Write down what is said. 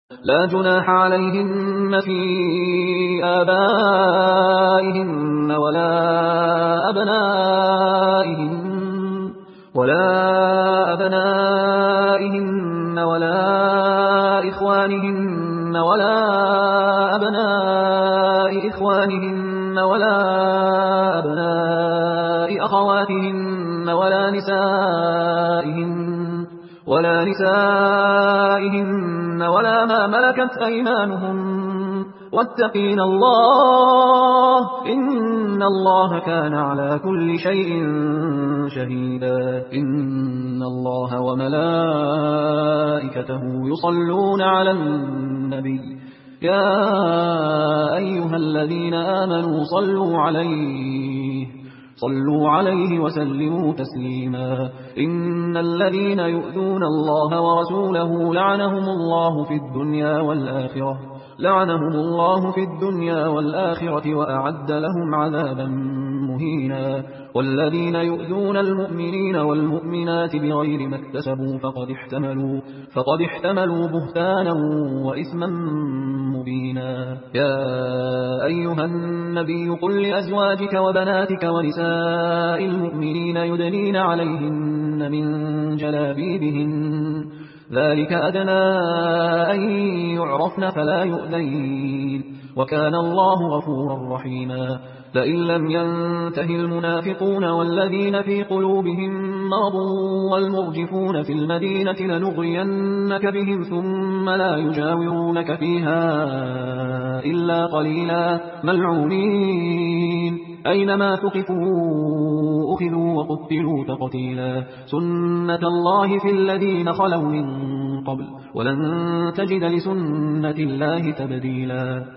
لا جناح عليهن في آبائهن ولا أبنائهن ولا إخوانهن ولا أبناء إخوانهن ولا أبناء أخواتهن ولا نسائهن ولا ما ملكت أيمانهن واتقين الله إن الله كان على كل شيء شهيدا. إن الله وملائكته يصلون على النبي يا أيها الذين آمنوا صلوا عليه وسلموا تسليما. إن الذين يؤذون الله ورسوله لعنهم الله في الدنيا والآخرة وأعد لهم عذابا مهينا. والذين يؤذون المؤمنين والمؤمنات بغير ما اكتسبوا فقد احتملوا بهتانا وإثما مبينا. يا أيها النبي قل لأزواجك وبناتك ونساء المؤمنين يدنين عليهن من جلابيبهن ذلك أدنى أن يعرفن فلا يؤذين وكان الله غفورا رحيما. لئن لم ينته المنافقون والذين في قلوبهم مرض والمرجفون في المدينة لنغرينك بهم ثم لا يجاورونك فيها إلا قليلا ملعونين أينما ثقفوا أخذوا وقتلوا تقتيلا. سنة الله في الذين خلوا من قبل ولن تجد لسنة الله تبديلا.